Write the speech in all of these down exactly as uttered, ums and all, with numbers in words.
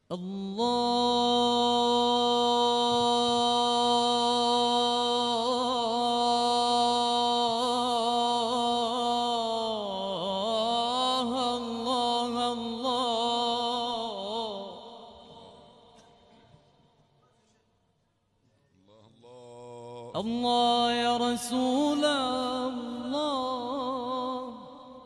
الله يا رسول الله.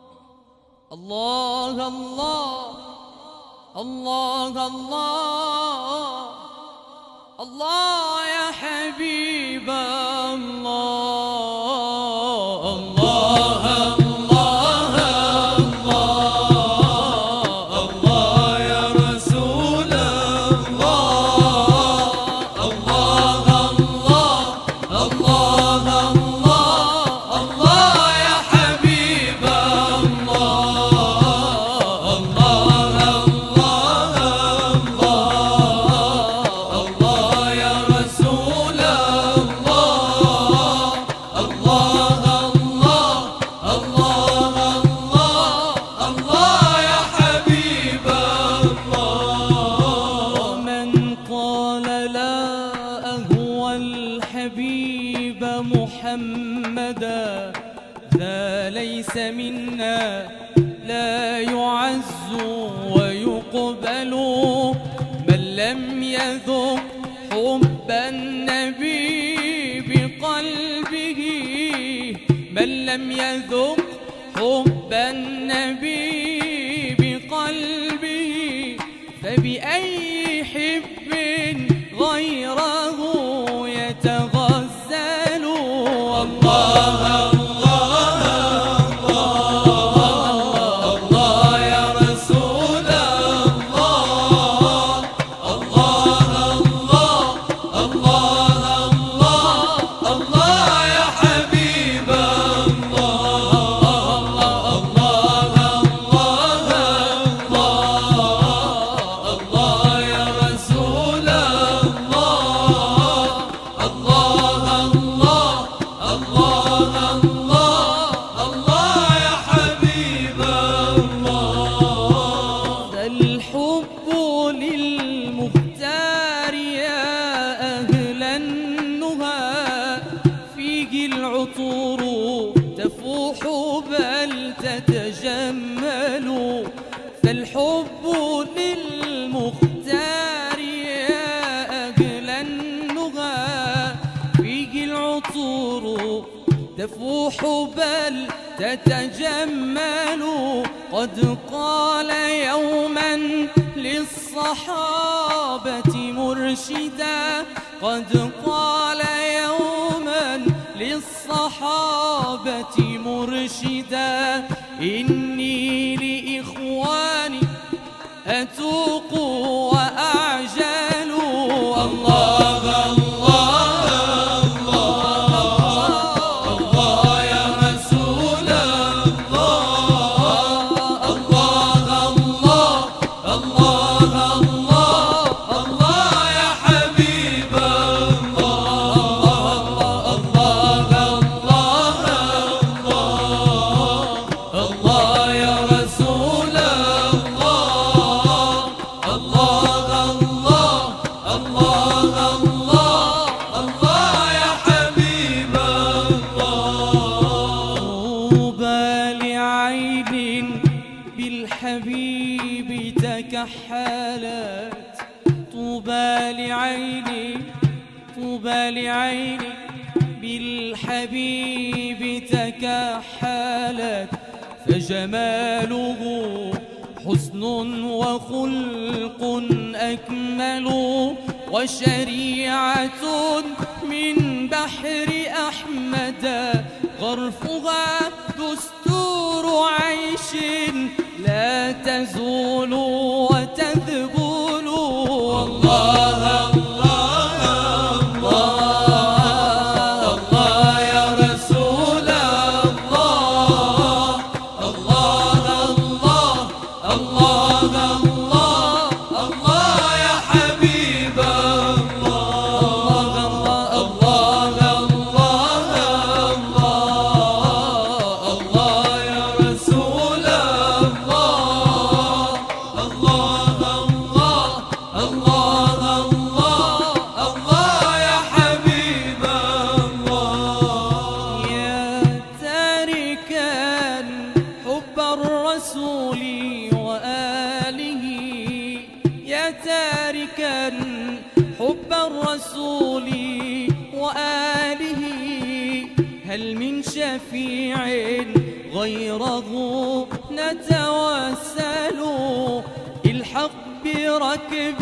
الله الله الله الله الله يا حبيب الله. الله الله الله الله يا رسول الله. الله الله الله الله الله يا حبيب الله. الله الله الله يا رسول الله. الله الله الله الله يا حبيب الله. من قال لا أهوى الحبيب محمدا ذا ليس منا، لا يعز ويقبل من لم يذق حب النبي بقلبه. من لم يذق حب النبي بقلبه فبأي حب غيره يتغزل. الله الله الله الله يا رسول الله. الله الله الله الله الله يا حبيب الله. الله الله الله يا رسول الله. الله الله الله الله يا حبيب الله. الحب للمختار يا أهل النهى فيه العطور تفوح بل تتجمل. فالحب للمختار يا أهل النهى فيه العطور تفوح بل تتجمل. قد قال يوما للصحابة مرشدا. قد قال يوما للصحابة مرشدا إني لإخواني أتوق وأعجل. الله الله الله يا رسول الله. الله الله الله الله يا حبيب الله. الله الله الله يا رسول الله. الله الله الله الله يا حبيب الله. طوبى لعين بالحبيب تكحلت. طوبى لعين طوبى لعين بالحبيب تكحلت. فجماله حسن وخلق أكمل وشريعة من بحر أحمد غرفها دستور عيش لا تزول وتذبل. الله الله الله الله يا رسول الله. الله الله الله الله يا حبيب الله. الله الله الله يا رسول الله. الله الله الرسول وآله هل من شفيع غيره نتوسل الحق بركب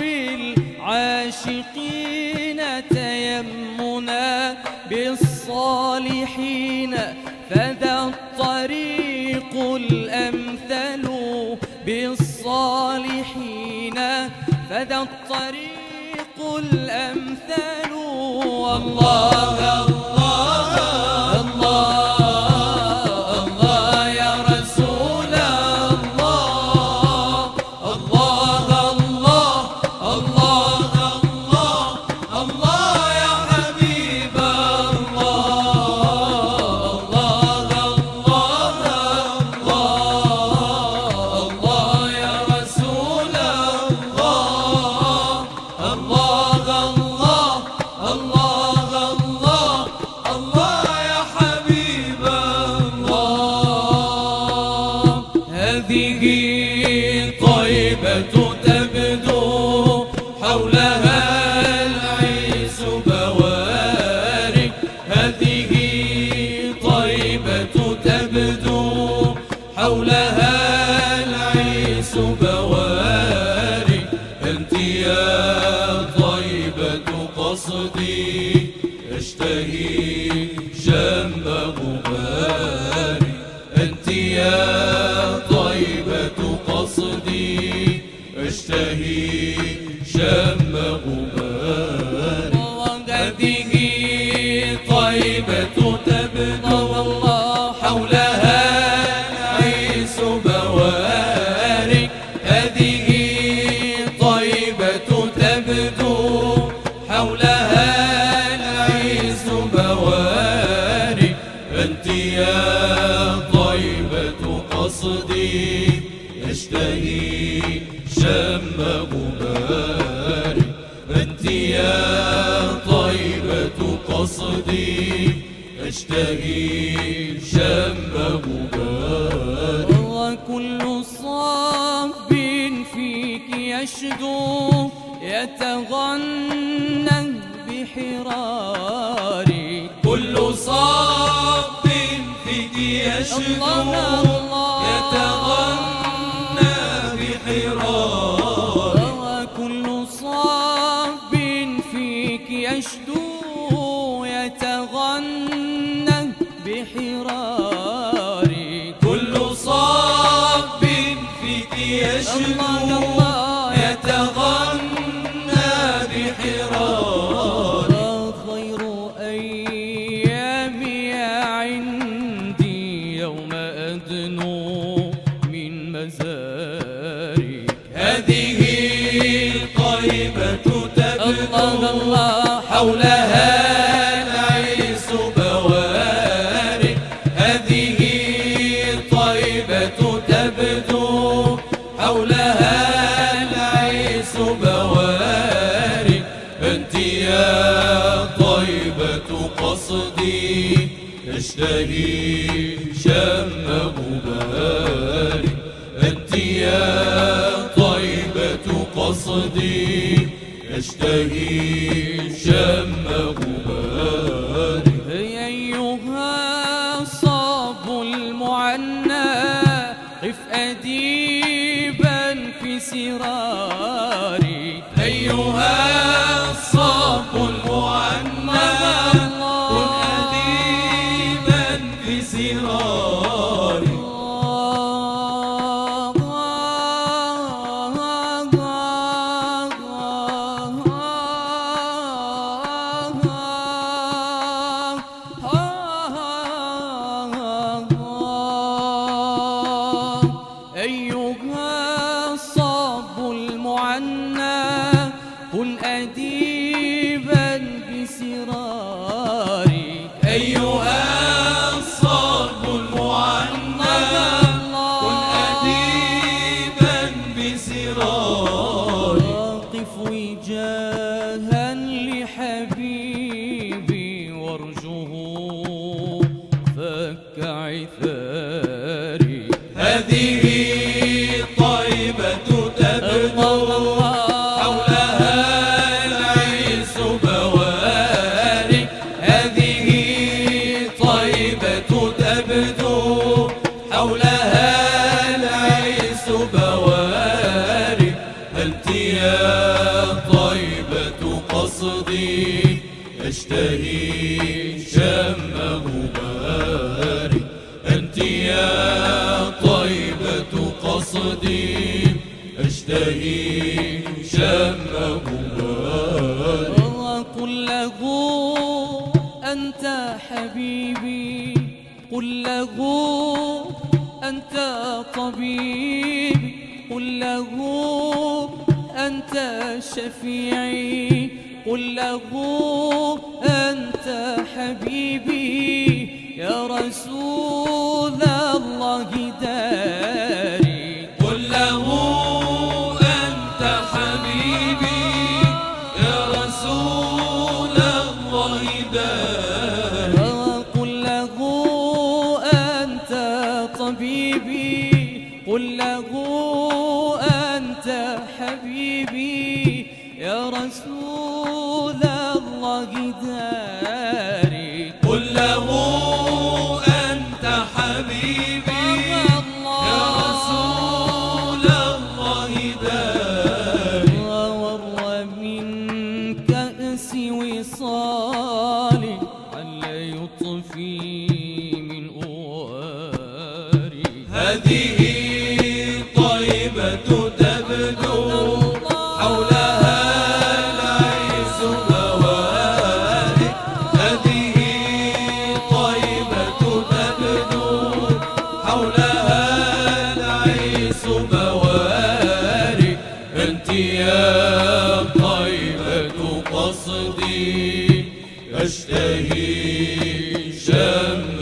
العاشقين تيمنا بالصالحين فذا الطريق الأمثل بالصالحين فذا الطريق الأمثل والله الله الله الله يا رسول الله الله الله الله الله الله يا حبيب الله الله الله الله يا رسول الله الله الله الله الله الله يا حبيب الله هذه طيبة تبدو حولها العيس بوارق هذه طيبة تبدو حولها العيس بوارق أنت يا طيبة قصدي أشتهي شم غباري أنت يا طيبة قصدي أشتهي شم غباري هذه طيبة تبدو حولها العيس بوارق هذه طيبة تبدو حولها العيس بوارق أنت يا طيبة قصدي أشتهي شم غباري أنت يا طيبة قصدي أشتهي شم غباري وكل صب فيك يشدو يتغنى بحراري كل صب فيك يشدو يتغنى بحراري وكل صب فيك يشدو يتغنى بحراري كل صب فيك يشدو يتغنى بحراري خير أيامي عندي يوم أدنو من مزاري هذه طيبة تبدو حولها العيس بوارق هذه طيبة تبدو حولها العيس بوارق أنت يا طيبة قصدي أشتهي شم غباري أنت يا طيبة قصدي أشتهي شم غباري أيها الصاب المعنى قف أديبا في سراري أيها الصاب المعنى كن أديبا في سراري أيها الصاب المعنى كن أديبا بسراري أيها الصاب المعنى كن أديبا بسراري قف وجاها لحبيبي وارجه فك عثاري هذه طيبة تبدو حولها العيس أشتهي شمه بارد. قل له أنت حبيبي، قل له أنت طبيبي، قل له أنت شفيعي، قل له أنت حبيبي يا رسول الله داري. قل له أنت حبيبي يا رسول الله داري. قل له أنت طبيبي، قل له أنت حبيبي يا رسول الله داري. قل له أنت حبيبي يا رسول الله داري. وروى من كأس وصالي على يطفي من أواري. هذه طيبة تبدو حولها العز بوارق. هذه طيبة تبدو حولها العز بوارق. أنت يا طيبة قصدي أشتهي شم